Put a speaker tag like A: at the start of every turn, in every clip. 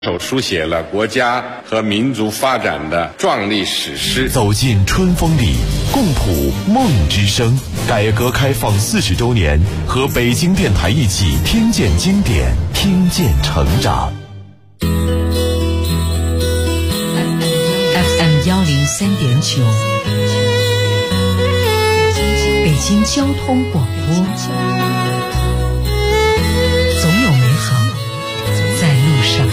A: 手书写了国家和民族发展的壮丽史诗。
B: 走进春风里，共谱梦之声。改革开放40周年，和北京电台一起听见经典，听见成长。
C: FM 103.9，北京交通广播。总有美好在路上。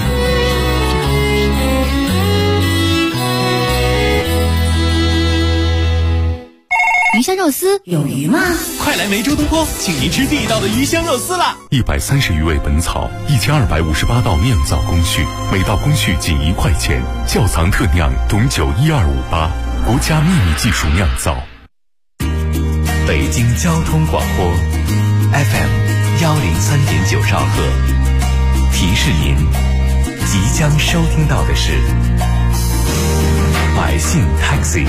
D: 鱼香肉丝有鱼吗？
E: 快来梅州东坡，请您吃地道的鱼香肉丝啦
B: ！130余味本草，1258道酿造工序，每道工序仅1块钱，窖藏特酿董酒12588，国家秘密技术酿造。
F: 北京交通广播 FM 103.9兆赫，提示您即将收听到的是百姓 Taxi。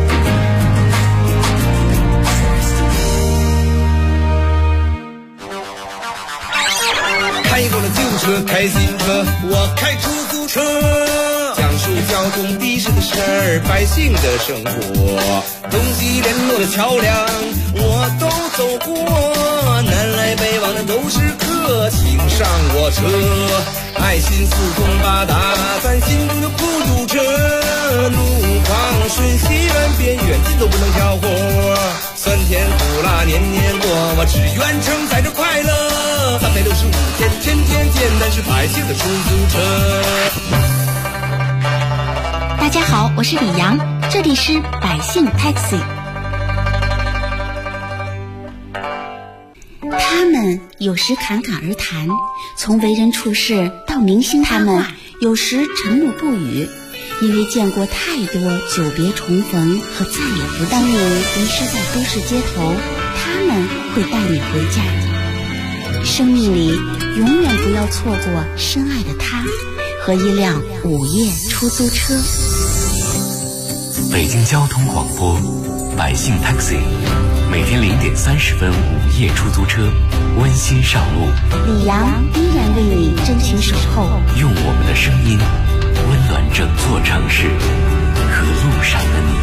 G: 开过了旧车，开新车，我开出租车，讲述交通的士的事儿，百姓的生活，东西联络的桥梁我都走过，南来北往的都是客，请上我车，爱心四通八达，咱心中就不堵车，路况顺西远边远近都不能挑活，酸甜苦辣年年过，我只愿承载着快乐，365天天天见，但是百姓的出租车。
D: 大家好，我是李阳，这里是百姓 Taxi。 他们有时侃侃而谈，从为人处事到明星他们有时沉默不语，因为见过太多久别重逢和再也不当你遗失在都市街头，他们会带你回家。生命里永远不要错过深爱的他和一辆午夜出租车。
F: 北京交通广播百姓 Taxi， 每天0点30分午夜出租车温馨上路，
D: 李阳依然为你真情守候，
F: 用我们的声音温暖整座城市和路上的你。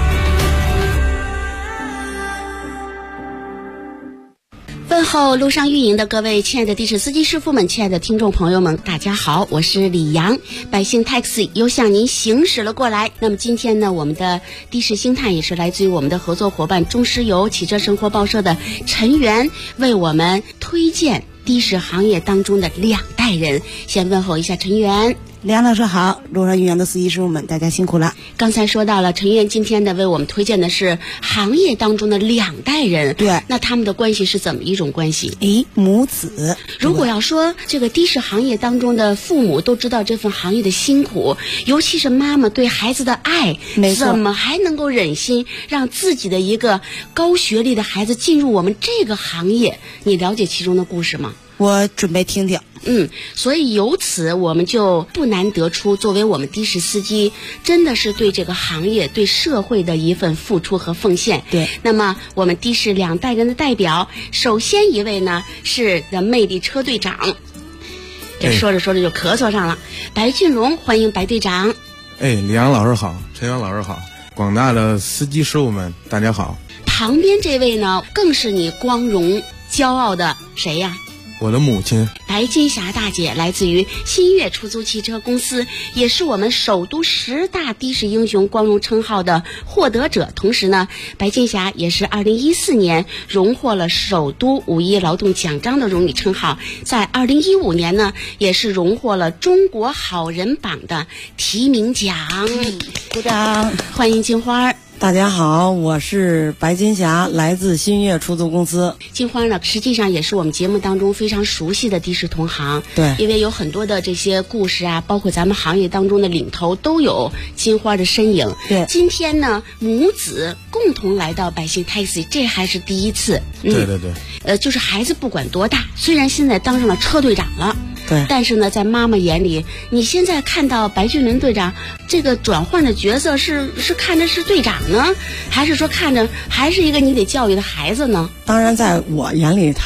D: 问候路上运营的各位亲爱的的士司机师傅们，亲爱的听众朋友们，大家好，我是李阳，百姓 Taxi 又向您行驶了过来。那么今天呢，我们的的士星探也是来自于我们的合作伙伴中石油汽车生活报社的陈源，为我们推荐的士行业当中的2代人。先问候一下陈源。
H: 梁老师好，路上运营的司机师傅们，大家辛苦了。
D: 刚才说到了陈源今天的为我们推荐的是行业当中的2代人，
H: 对，
D: 那他们的关系是怎么一种关系？
H: 母子。
D: 如果要说这个的士行业当中的父母都知道这份行业的辛苦，尤其是妈妈对孩子的爱，怎么还能够忍心让自己的一个高学历的孩子进入我们这个行业？你了解其中的故事吗？
H: 我准备听听。
D: 所以由此我们就不难得出，作为我们的士司机，真的是对这个行业、对社会的一份付出和奉献。
H: 对，
D: 那么我们的士2代人的代表，首先一位呢是的魅力车队长，这说着说着就咳嗽上了，白俊龙，欢迎白队长。
I: 李阳老师好，陈阳老师好，广大的司机师傅们大家好。
D: 旁边这位呢，更是你光荣骄傲的谁呀？
I: 我的母亲
D: 白金霞大姐，来自于新月出租汽车公司，也是我们首都10大的士英雄光荣称号的获得者。同时呢，白金霞也是2014年荣获了首都5·1劳动奖章的荣誉称号，在2015年呢，也是荣获了中国好人榜的提名奖。
H: 鼓掌，
D: 欢迎金花。
H: 大家好，我是白金霞，来自新月出租公司。
D: 金花呢，实际上也是我们节目当中非常熟悉的的士同行。
H: 对，
D: 因为有很多的这些故事啊，包括咱们行业当中的领头都有金花的身影。
H: 对，
D: 今天呢，母子共同来到百姓 Taxi， 这还是第一次。
I: 对对对。
D: 就是孩子不管多大，虽然现在当上了车队长了。
H: 对，
D: 但是呢，在妈妈眼里，你现在看到白俊麟队长这个转换的角色是看着是队长呢，还是说看着还是一个你得教育的孩子呢？
H: 当然，在我眼里，他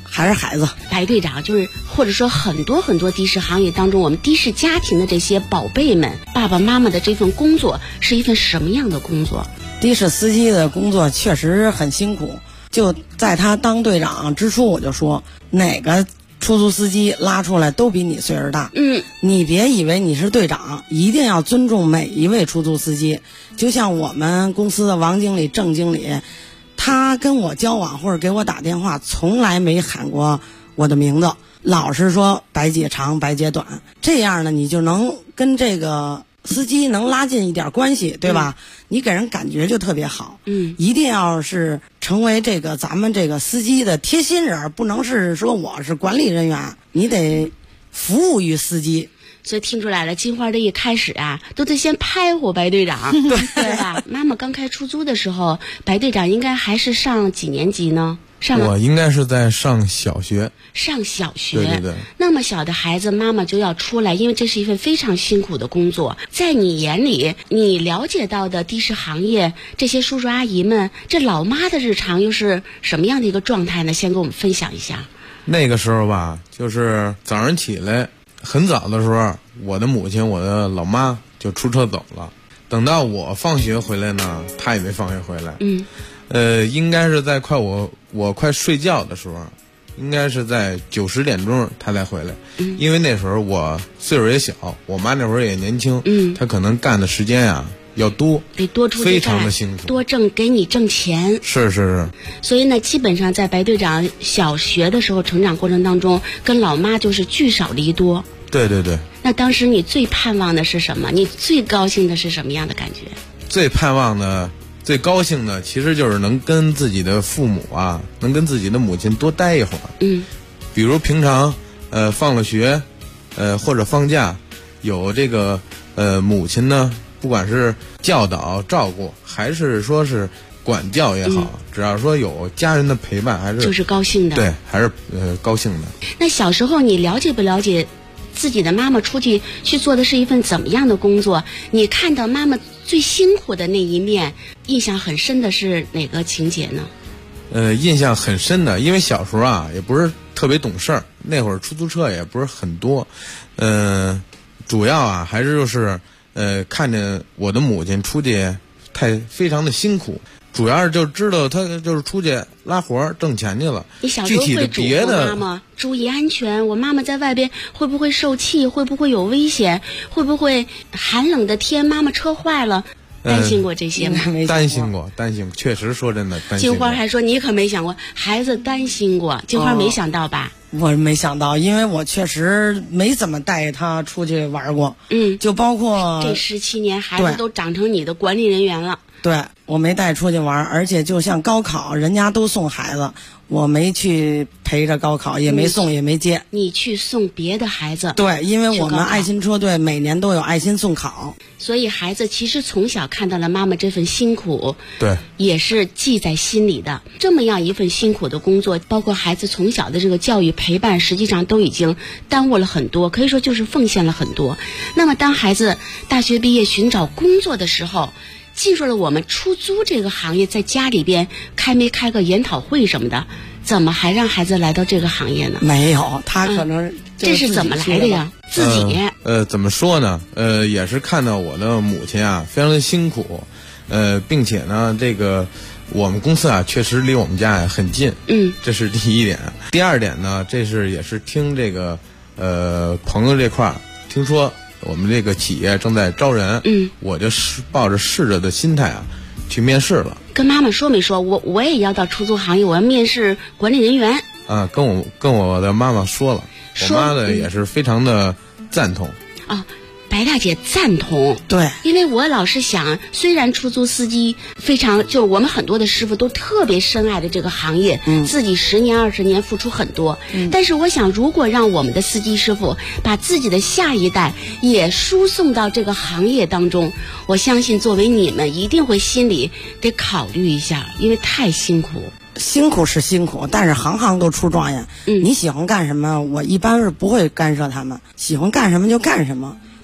H: 还是孩子。
D: 白队长，就是或者说很多的士行业当中，我们的士家庭的这些宝贝们，爸爸妈妈的这份工作是一份什么样的工作？
H: 的士司机的工作确实很辛苦。就在他当队长之初，我就说哪个出租司机拉出来都比你岁数大。你别以为你是队长，一定要尊重每一位出租司机。就像我们公司的王经理、郑经理，他跟我交往或者给我打电话，从来没喊过我的名字，老是说白姐长白姐短，这样呢你就能跟这个司机能拉近一点关系，对吧？你给人感觉就特别好。一定要是成为这个咱们这个司机的贴心人，不能是说我是管理人员，你得服务于司机。
D: 所以听出来了，金花这一开始啊，都得先拍我白队长，对吧？妈妈刚开出租的时候，白队长应该还是上几年级呢？
I: 我应该是在上小学。
D: 上小学，
I: 对。
D: 那么小的孩子，妈妈就要出来，因为这是一份非常辛苦的工作。在你眼里，你了解到的的士行业，这些叔叔阿姨们，这老妈的日常又是什么样的一个状态呢？先跟我们分享一下。
I: 那个时候吧，就是早上起来很早的时候，我的母亲，我的老妈就出车走了。等到我放学回来呢，她也没放学回来。应该是在我快睡觉的时候，应该是在9、10点钟他才回来。因为那时候我岁数也小，我妈那会儿也年轻，她可能干的时间啊要多，
D: 得多出去干，
I: 非常的辛苦，
D: 多给你挣钱。
I: 是。
D: 所以呢，基本上在白队长小学的时候成长过程当中，跟老妈就是聚少离多。
I: 对。
D: 那当时你最盼望的是什么？你最高兴的是什么样的感觉？
I: 最盼望的、最高兴的，其实就是能跟自己的父母啊，能跟自己的母亲多待一会儿。比如平常放了学，或者放假，有这个母亲呢，不管是教导、照顾，还是说是管教也好，只要说有家人的陪伴，还是
D: 就是高兴的。
I: 对，还是高兴的。
D: 那小时候你了解不了解自己的妈妈出去做的是一份怎么样的工作？你看到妈妈最辛苦的那一面，印象很深的是哪个情节呢？
I: 印象很深的，因为小时候啊也不是特别懂事儿，那会儿出租车也不是很多，主要啊还是就是看见我的母亲出去非常的辛苦，主要是就知道她就是出去拉活挣钱去了。
D: 你小时候会嘱咐妈妈注意安全，我妈妈在外边会不会受气，会不会有危险，会不会寒冷的天妈妈车坏了，担心过这些吗？
I: 担心过，确实说真的担心过。
D: 金花还说你可没想过，孩子担心过，金花没想到吧？
H: 我没想到，因为我确实没怎么带他出去玩过。就包括
D: 这17年，孩子都长成你的管理人员了。
H: 对，我没带出去玩，而且就像高考，人家都送孩子，我没去陪着高考，也没送也没接。
D: 你去送别的孩子？
H: 对，因为我们爱心车队每年都有爱心送考，
D: 所以孩子其实从小看到了妈妈这份辛苦，
I: 对，
D: 也是记在心里的。这么样一份辛苦的工作，包括孩子从小的这个教育陪伴，实际上都已经耽误了很多，可以说就是奉献了很多。那么当孩子大学毕业寻找工作的时候，进入了我们出租这个行业，在家里边没开个研讨会什么的，怎么还让孩子来到这个行业呢？
H: 没有，他可能
D: 这是怎么来的呀？自己
I: 怎么说呢？也是看到我的母亲啊，非常的辛苦，并且呢，这个我们公司啊，确实离我们家很近，这是第一点。第二点呢，也是听这个朋友这块听说我们这个企业正在招人，我就抱着试着的心态啊，去面试了。
D: 跟妈妈说没说？我也要到出租行业，我要面试管理人员。
I: 跟我的妈妈说了，我妈呢也是非常的赞同。
D: 白大姐赞同，
H: 对，
D: 因为我老是想，虽然出租司机就我们很多的师傅都特别深爱的这个行业，自己10年20年付出很多，但是我想，如果让我们的司机师傅把自己的下一代也输送到这个行业当中，我相信作为你们一定会心里得考虑一下，因为太辛苦。
H: 辛苦是辛苦，但是行行都出状元。你喜欢干什么，我一般是不会干涉他们，喜欢干什么就干什么。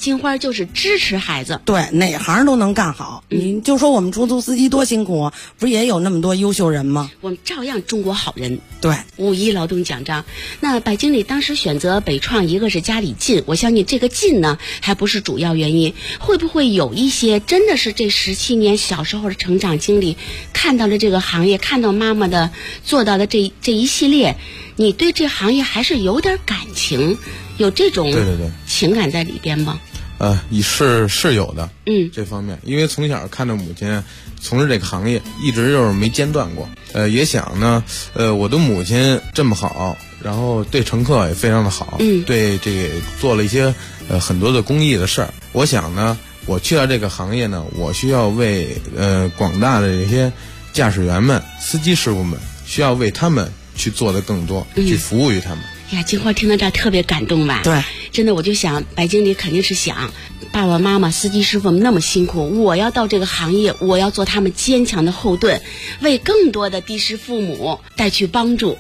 J: 金花就是支持孩子，
H: 对，哪行都能干好。你就说我们出租司机多辛苦，不是也有那么多优秀人吗？
J: 我们照样中国好人。
H: 对
J: ，5一劳动奖章。那白经理当时选择北创，一个是家里近，我相信这个近呢还不是主要原因。会不会有一些真的是这17年小时候的成长经历，看到了这个行业，看到妈妈的做到的这一系列，你对这行业还是有点感情，有这种情感在里边吗？
I: 是有的，这方面，因为从小看着母亲从事这个行业，一直就是没间断过。也想呢，我的母亲这么好，然后对乘客也非常的好，对这个做了一些很多的公益的事儿。我想呢，我去到这个行业呢，我需要为广大的这些驾驶员们、司机师傅们，需要为他们去做的更多，去服务于他们。
J: 呀，金花听到这儿特别感动吧？
H: 对，
J: 真的，我就想白经理肯定是想，爸爸妈妈、司机师傅们那么辛苦，我要到这个行业，我要做他们坚强的后盾，为更多的的士父母带去帮助。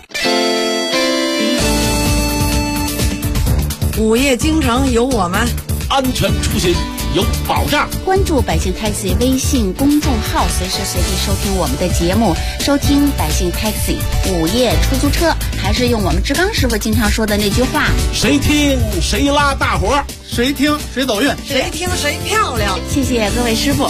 H: 午夜京城有我们，
E: 安全出行有保障。
D: 关注百姓 Taxi 微信公众号，随时随地收听我们的节目，收听百姓 Taxi 午夜出租车。还是用我们志刚师傅经常说的那句话：
E: 谁听谁拉大伙儿，
K: 谁听谁走运，
H: 谁听谁漂亮。
J: 谢谢各位师傅。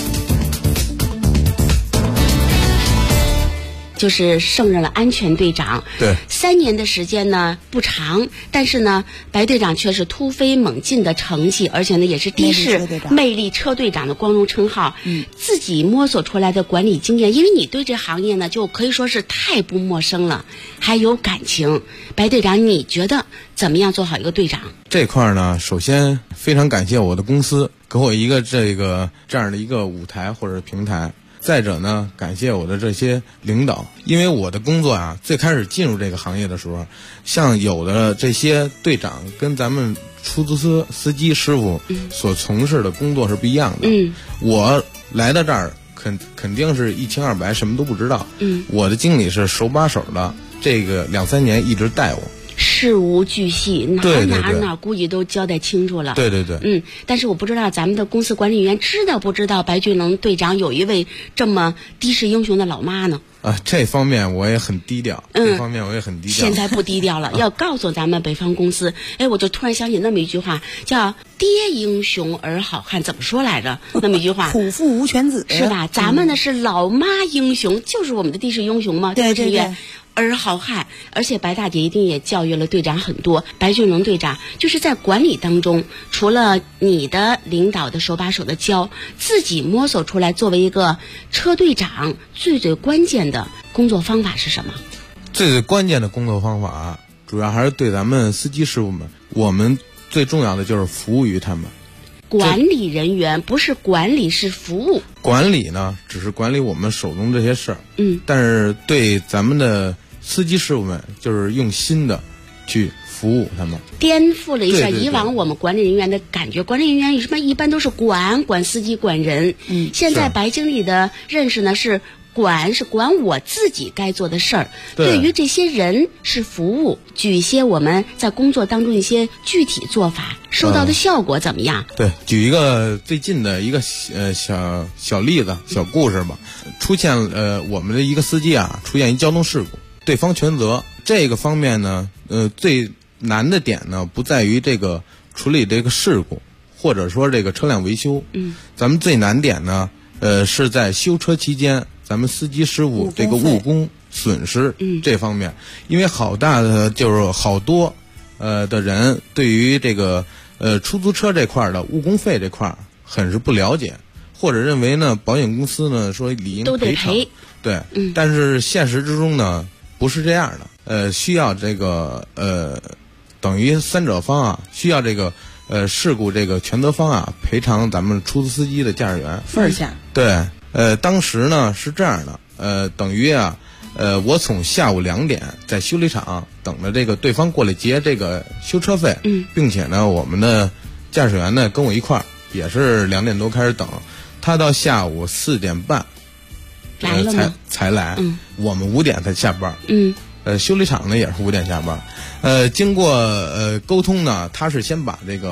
J: 就是胜任了安全队长。
I: 对
J: ，3年的时间呢不长，但是呢，白队长却是突飞猛进的成绩，而且呢也是的士魅力车队长的光荣称号。自己摸索出来的管理经验，因为你对这行业呢就可以说是太不陌生了，还有感情。白队长，你觉得怎么样做好一个队长？
I: 这块呢，首先非常感谢我的公司给我一个这样的一个舞台或者平台。再者呢，感谢我的这些领导，因为我的工作啊，最开始进入这个行业的时候，像有的这些队长跟咱们出租车司机师傅所从事的工作是不一样的。我来到这儿肯定是一清二白，什么都不知道。我的经理是手把手的，这个2-3年一直带我。
J: 事无巨细，哪估计都交代清楚了。
I: 对。
J: 但是我不知道咱们的公司管理员知道不知道白俊能队长有一位这么的士英雄的老妈呢？
I: 这方面我也很低调。
J: 现在不低调了，要告诉咱们北方公司。我就突然想起那么一句话，叫爹英雄儿好汉，怎么说来着？那么一句话，
H: 虎父无犬子，
J: 是吧？咱们呢是老妈英雄，就是我们的的士英雄嘛，
H: 对。
J: 儿好汉，而且白大姐一定也教育了队长很多。白俊龙队长就是在管理当中，除了你的领导的手把手的教，自己摸索出来作为一个车队长最关键的工作方法是什么？
I: 最关键的工作方法主要还是对咱们司机师傅们，我们最重要的就是服务于他们。
J: 管理人员不是管理，是服务。
I: 管理呢，只是管理我们手中这些事儿。但是对咱们的司机师傅们，就是用心的去服务他们，
J: 颠覆了一下以往我们管理人员的感觉。管理人员什么一般都是管司机管人。现在白经理的认识呢是管我自己该做的事儿，对于这些人是服务。举一些我们在工作当中一些具体做法，收到的效果怎么样？
I: 对，举一个最近的一个小例子、小故事吧。出现我们的一个司机啊，出现一交通事故，对方全责。这个方面呢，最难的点呢，不在于这个处理这个事故，或者说这个车辆维修。咱们最难点呢，是在修车期间，咱们司机师傅这个误工损失这方面，因为好多的人对于这个出租车这块的误工费这块很是不了解，或者认为呢保险公司呢说理应赔偿，对，但是现实之中呢不是这样的，需要这个等于三者方啊，需要这个事故这个全责方啊赔偿咱们出租司机的驾驶员
H: 份儿钱。
I: 对，当时呢是这样的，等于啊。我从下午2点在修理厂等着这个对方过来结这个修车费，并且呢，我们的驾驶员呢跟我一块儿，也是2点多开始等，他到下午4点半
J: 来了吗？
I: 才来，我们5点才下班，修理厂呢也是5点下班，经过沟通呢，他是先把这个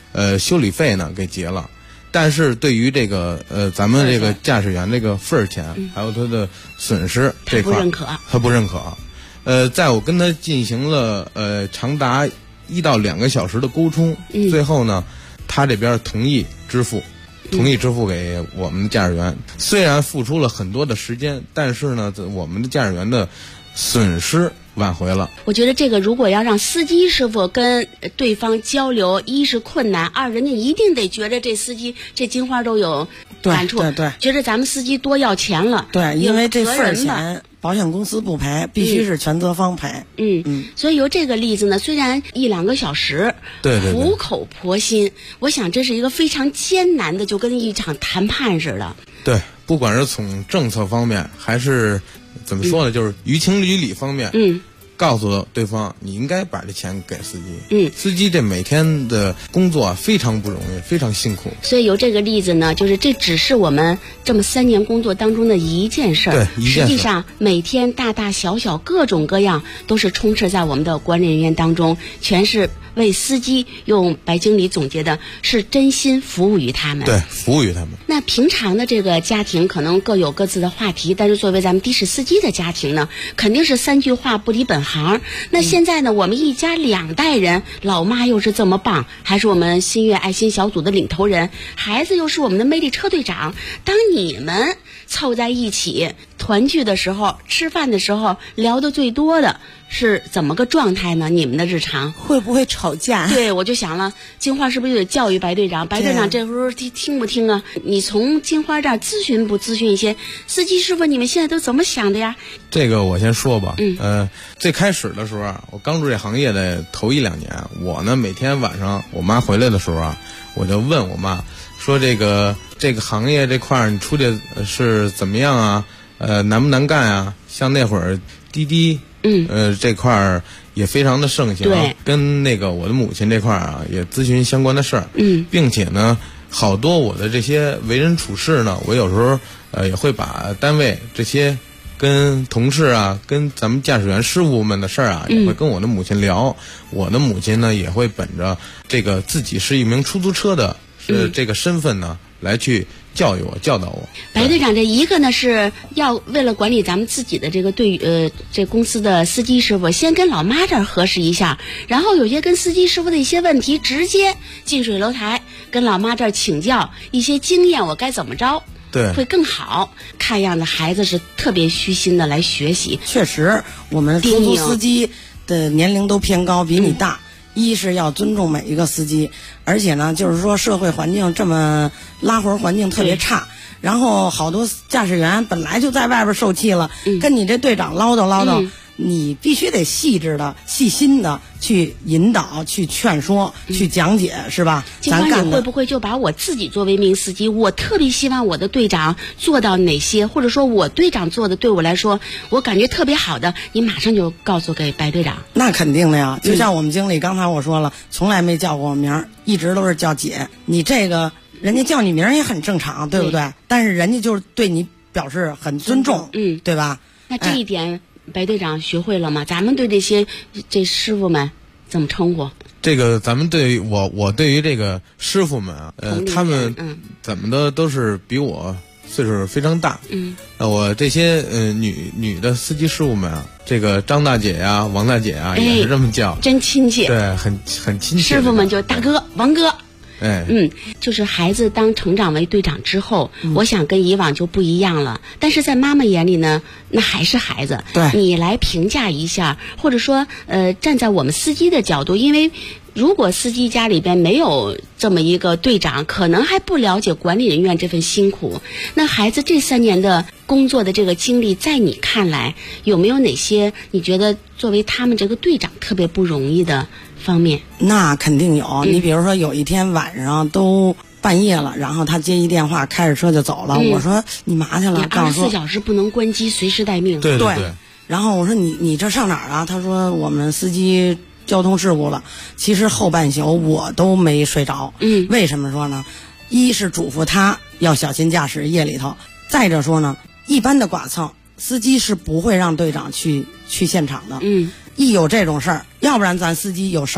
I: 修理费呢给结了，但是对于这个咱们这个驾驶员这个份儿钱，还有他的损失这块，他不认可。在我跟他进行了长达1到2个小时的沟通，最后呢，他这边同意支付给我们的驾驶员。虽然付出了很多的时间，但是呢，我们的驾驶员的损失挽回了。
J: 我觉得这个如果要让司机师傅跟对方交流，一是困难，二人家一定得觉得这司机这金花都有感触，
H: 对，
J: 觉得咱们司机多要钱了。
H: 对，因为这份儿钱保险公司不赔，必须是全责方赔。
J: 所以由这个例子呢，虽然1、2个小时，
I: 对，
J: 苦口婆心，我想这是一个非常艰难的，就跟一场谈判似的。
I: 对，不管是从政策方面，还是怎么说呢，就是于情于理方面，告诉对方你应该把这钱给司机。司机这每天的工作非常不容易，非常辛苦。
J: 所以由这个例子呢，就是这只是我们这么3年工作当中的一件事儿。
I: 对，
J: 实际上每天大大小小各种各样都是充斥在我们的管理人员当中，全是为司机用白经理总结的是真心服务于他们。
I: 对，服务于他们。
J: 那平常的这个家庭可能各有各自的话题，但是作为咱们的士司机的家庭呢，肯定是3句话不离本行。那现在呢，我们一家2代人，老妈又是这么棒，还是我们新月爱心小组的领头人，孩子又是我们的魅力车队长。当你们凑在一起团聚的时候，吃饭的时候，聊得最多的是怎么个状态呢？你们的日常
K: 会不会吵架？
J: 对，我就想了，金花是不是得教育白队长？白队长这时候听不听啊？你从金花这儿咨询不咨询一些司机师傅，你们现在都怎么想的呀？
I: 这个我先说吧。最开始的时候啊，我刚入这行业的头1、2年，我呢每天晚上我妈回来的时候啊，我就问我妈说这个行业这块儿你出去是怎么样啊？难不难干啊？像那会儿滴滴这块儿也非常的盛行，跟那个我的母亲这块儿啊也咨询相关的事儿，并且呢，好多我的这些为人处事呢，我有时候也会把单位这些跟同事啊，跟咱们驾驶员师傅们的事儿啊，也会跟我的母亲聊。我的母亲呢，也会本着这个自己是一名出租车的这个身份呢，来去教育我、教导我。
J: 白队长，这一个呢是要为了管理咱们自己的这个这公司的司机师傅，先跟老妈这儿核实一下，然后有些跟司机师傅的一些问题，直接近水楼台跟老妈这儿请教一些经验，我该怎么着。
I: 对，
J: 会更好。看样子孩子是特别虚心的来学习。
H: 确实，我们出租司机的年龄都偏高，比你大。一是要尊重每一个司机，而且呢，就是说社会环境这么拉活环境特别差，然后好多驾驶员本来就在外边受气了，跟你这队长唠叨，你必须得细致的、细心的去引导、去劝说、去讲解，是吧？
J: 咱干的会不会就把我自己作为一名司机，我特别希望我的队长做到哪些，或者说我队长做的对我来说，我感觉特别好的，你马上就告诉给白队长。
H: 那肯定的呀，就像我们经理刚才我说了，从来没叫过我名儿，一直都是叫姐。你这个人家叫你名儿也很正常，对不对？但是人家就是对你表示很尊重，对吧？
J: 那这一点。白队长学会了吗？咱们对这师傅们怎么称呼？
I: 这个咱们对于我对于这个师傅们啊，他们怎么的都是比我岁数非常大。我这些女的司机师傅们啊，这个张大姐呀、王大姐啊，也是这么叫，
J: 真亲切。
I: 对，很亲切。
J: 师傅们就大哥、王哥。
I: 哎，
J: 就是孩子当成长为队长之后，我想跟以往就不一样了。但是在妈妈眼里呢，那还是孩子。
H: 对，
J: 你来评价一下，或者说，站在我们司机的角度，因为如果司机家里边没有这么一个队长，可能还不了解管理人员这份辛苦。那孩子这3年的工作的这个经历，在你看来有没有哪些你觉得作为他们这个队长特别不容易的方面？
H: 那肯定有。你比如说有一天晚上都半夜了，然后他接一电话，开着车就走了。我说你嘛去了？告诉
J: 24小时不能关机，随时待命。
I: 对。
H: 然后我说你这上哪儿啊？他说我们司机交通事故了。其实后半宿我都没睡着。为什么说呢？一是嘱咐他要小心驾驶夜里头，再者说呢，一般的剐蹭司机是不会让队长去现场的。一有这种事儿，要不然咱司机有伤，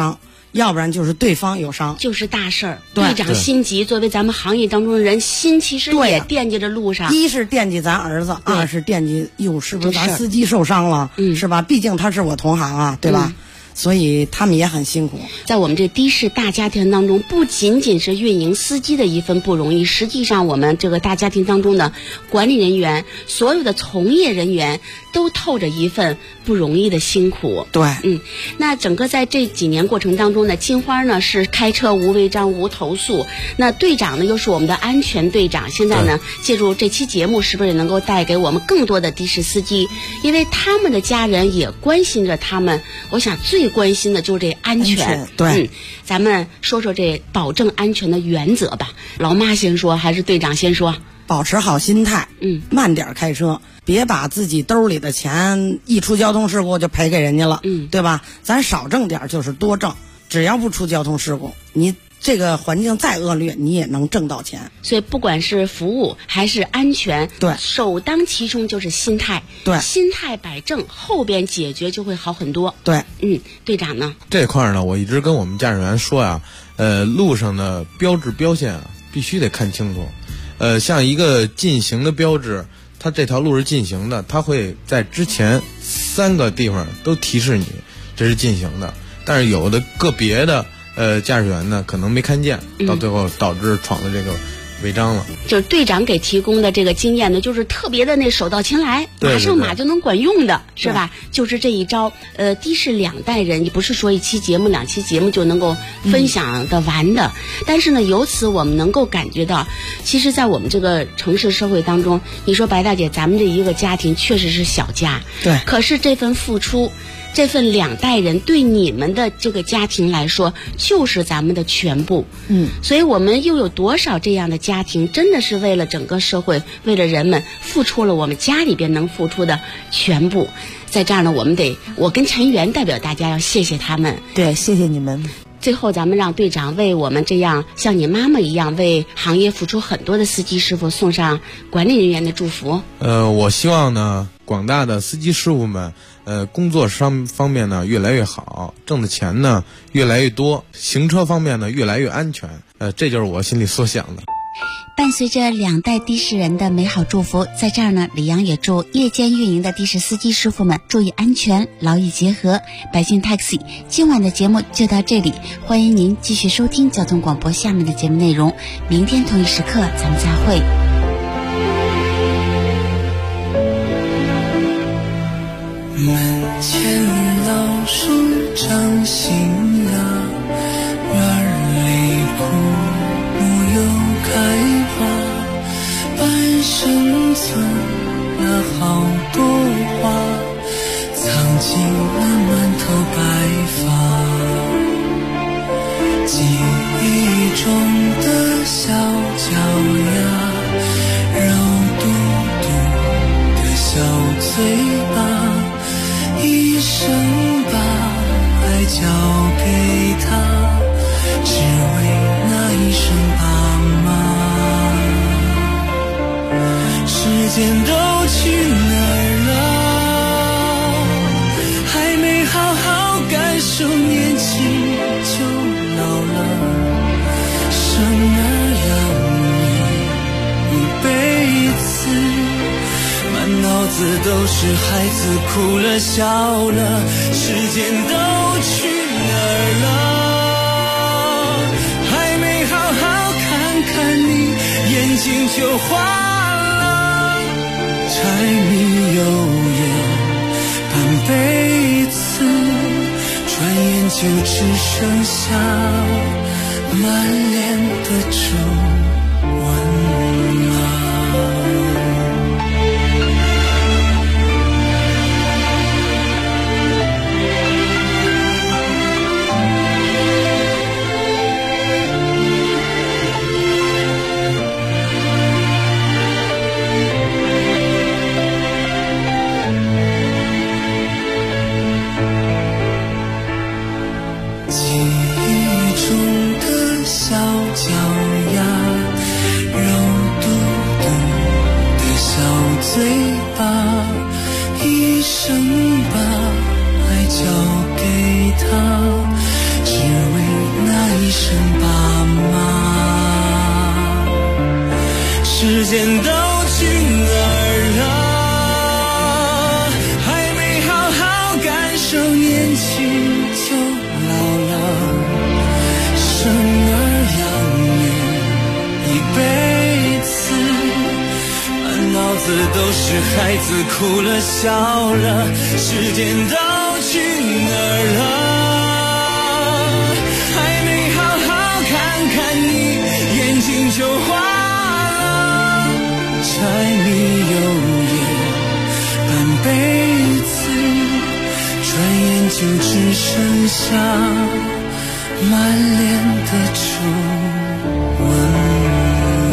H: 要不然就是对方有伤，
J: 就是大事儿。
H: 对，
J: 队长心急，作为咱们行业当中的人，心其实也惦记着路上。
H: 一是惦记咱儿子，二是惦记哟，是不是咱司机受伤了？是吧？毕竟他是我同行啊，对吧？所以他们也很辛苦。
J: 在我们这的士大家庭当中，不仅仅是运营司机的一份不容易，实际上我们这个大家庭当中的管理人员，所有的从业人员都透着一份不容易的辛苦。
H: 对，
J: 那整个在这几年过程当中呢，金花呢是开车无违章无投诉，那队长呢又是我们的安全队长。现在呢，借助这期节目，是不是也能够带给我们更多的的士司机？因为他们的家人也关心着他们，我想最关心的就是这安全。
H: 对，
J: 咱们说说这保证安全的原则吧。老妈先说还是队长先说？
H: 保持好心态，慢点开车，别把自己兜里的钱一出交通事故就赔给人家了，对吧？咱少挣点就是多挣，只要不出交通事故，你这个环境再恶劣，你也能挣到钱。
J: 所以不管是服务还是安全，
H: 对，
J: 首当其冲就是心态。
H: 对，
J: 心态摆正，后边解决就会好很多。
H: 对，
J: 队长呢？
I: 这块呢，我一直跟我们驾驶员说呀，路上的标志标线啊，必须得看清楚。像一个禁行的标志，它这条路是禁行的，它会在之前3个地方都提示你这是禁行的。但是有的个别的驾驶员呢，可能没看见，到最后导致闯的这个违章了。就是
J: 队长给提供的这个经验呢，就是特别的那手到擒来，马上马就能管用的，是吧？就是这一招。的士2代人，你不是说1期节目2期节目就能够分享的完的。但是呢，由此我们能够感觉到，其实在我们这个城市社会当中，你说白大姐，咱们这一个家庭确实是小家，
H: 对，
J: 可是这份付出，这份2代人对你们的这个家庭来说，就是咱们的全部。所以我们又有多少这样的家庭，真的是为了整个社会，为了人们，付出了我们家里边能付出的全部。在这儿呢，我跟陈媛代表大家要谢谢他们。
K: 对，谢谢你们。
J: 最后咱们让队长为我们这样像你妈妈一样为行业付出很多的司机师傅送上管理人员的祝福。
I: 我希望呢，广大的司机师傅们工作方面呢越来越好，挣的钱呢越来越多，行车方面呢越来越安全。这就是我心里所想的。
D: 伴随着2代的士人的美好祝福，在这儿呢，李阳也祝夜间运营的的士司机师傅们注意安全，劳逸结合。百姓 Taxi 今晚的节目就到这里，欢迎您继续收听交通广播下面的节目内容，明天同一时刻咱们再会。
L: 门前老树长新芽，院里枯木又开花，半生存了好多花，藏进了满头白发。记忆中的小脚丫，肉嘟嘟的小嘴巴，一生把爱交给他，只为那一声爸妈。时间都去哪儿了？还没好好感受年轻就老了。生儿养女一辈子，满脑子都是孩子哭了笑了。时间都去哪儿了？还没好好看看你，眼睛就花了。柴米油盐半辈子，转眼就只剩下满脸的皱纹啊。嘴巴，一生把爱交给他，只为爸妈，时间都去哪儿了？还没好好感受年轻就老了，生儿养女一辈子，满脑子都是孩子哭了笑了，时间都去哪儿了？还没好好看看你，眼睛就花了，柴米油盐半辈子，转眼就只剩下满脸的皱纹了。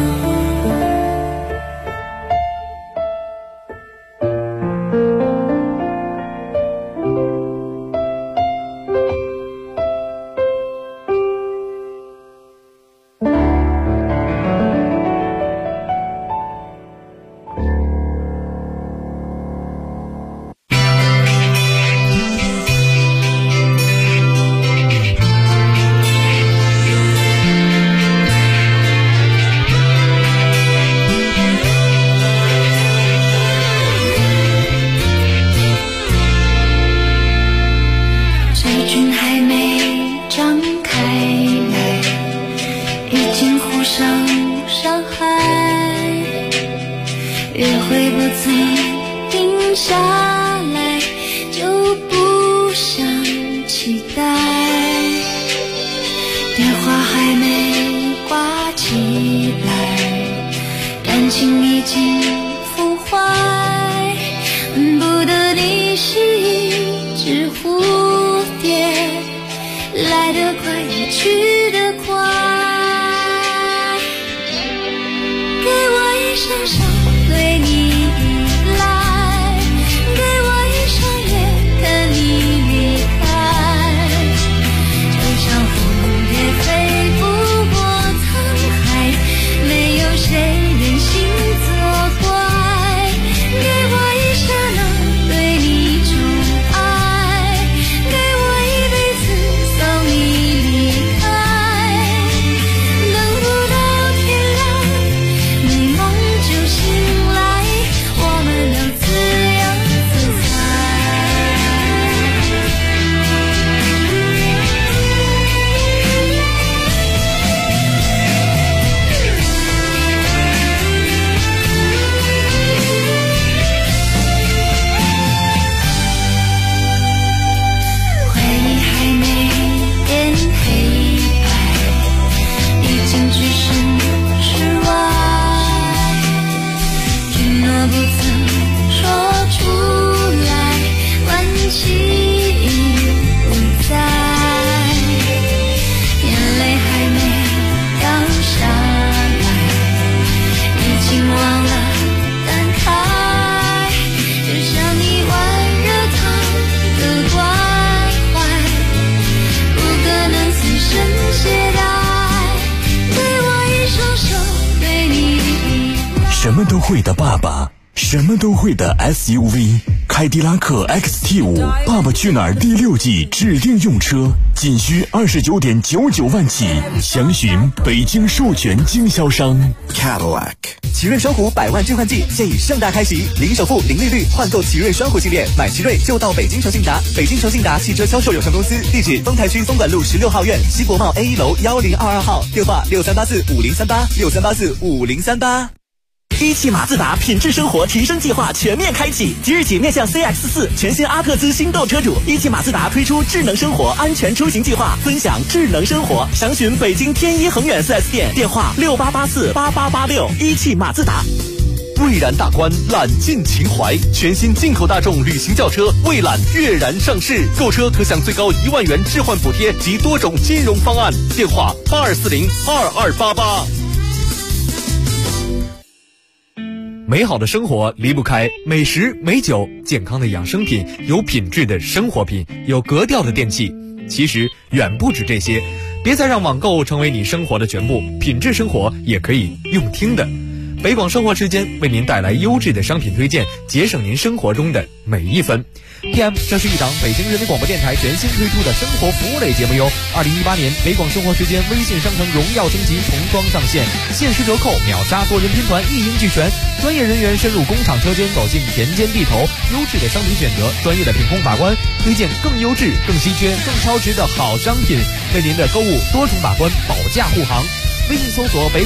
B: 什么都会的爸爸，什么都会的 SUV， 凯迪拉克 XT5 爸爸去哪儿第6季指定用车，仅需29.99万起，详询北京授权经销商 Cadillac。
K: 奇瑞双虎100万置换季现已盛大开启，零首付、零利率换购奇瑞双虎系列，买奇瑞就到北京诚信达。北京诚信达汽车销售有限公司，地址丰台区东莞路16号院西国贸 A1 楼1022号，电话63845038，63845038。一汽马自达品质生活提升计划全面开启，即日起面向 CX-4 全新阿特兹新购车主，一汽马自达推出智能生活安全出行计划，分享智能生活。详询北京天一恒远 4S 店，电话68848886。一汽马自达。蔚然大观揽尽情怀，全新进口大众旅行轿车蔚揽跃然上市，购车可享最高1万元置换补贴及多种金融方案，电话82402288。
F: 美好的生活离不开美食美酒，健康的养生品，有品质的生活品，有格调的电器。其实远不止这些，别再让网购成为你生活的全部，品质生活也可以用听的。
M: 北广生活时间为您带来优质的商品推荐，节省您生活中的每一分。PM， 这是一档北京人民广播电台全新推出的生活服务类节目哟。2018年北广生活时间微信商城荣耀升级重装上线，限时折扣，秒杀多人拼团，一应俱全。专业人员深入工厂车间，走进田间地头，优质的商品选择，专业的品控把关，推荐更优质、更稀缺、更超值的好商品，为您的购物多重把关，保驾护航。微信搜索北